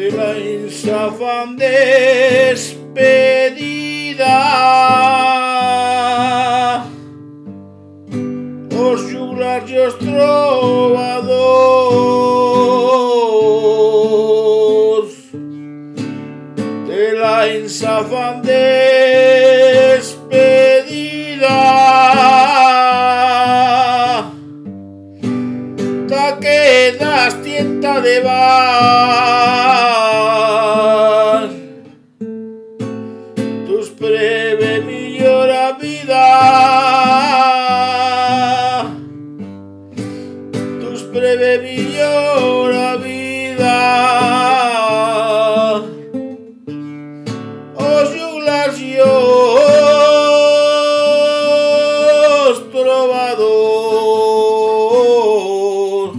de la insafán despedida. Os juglars i os trobadors de la insafán despedida. Ta quedas tienta de bar, tus preve millora vida, tus preve millora vida. Os juglars i os trobadors.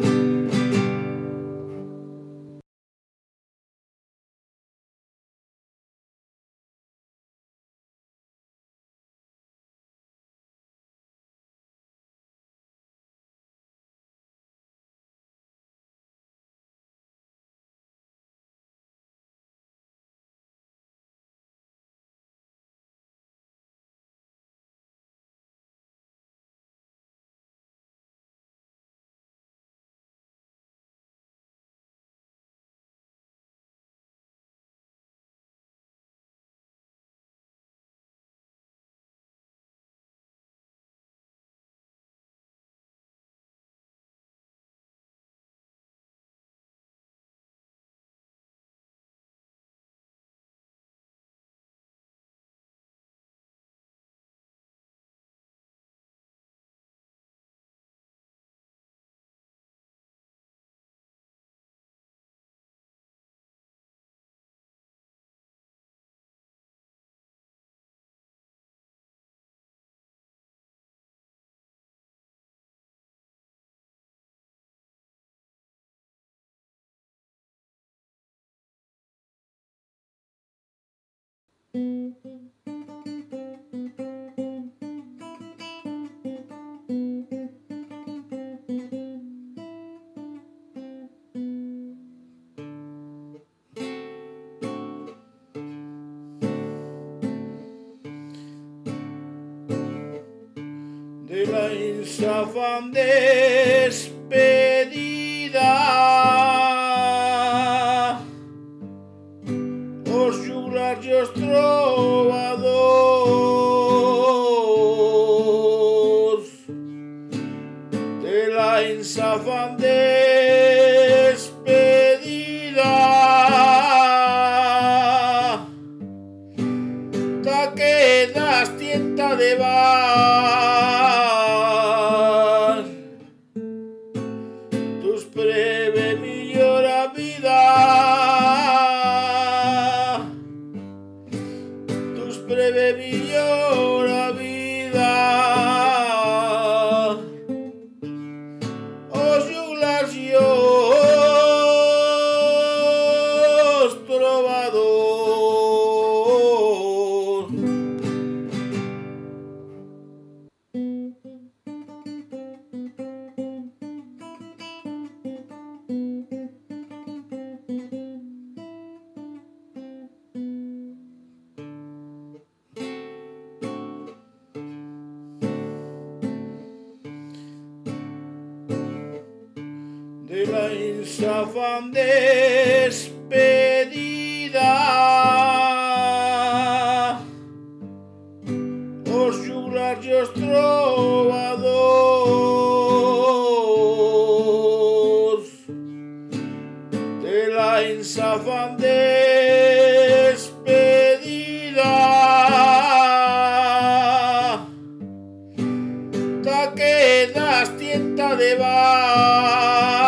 De la insafán despedida. Os juglars i os trobadors de la insafán despedida. Ta quedas tienta de bar, tus preve millora vida, tus preve millora vida. Os juglars i os trobadors. De la insafán despedida. Os juglars i os trobadors de la insafán despedida. Ta quedas tienta de bar,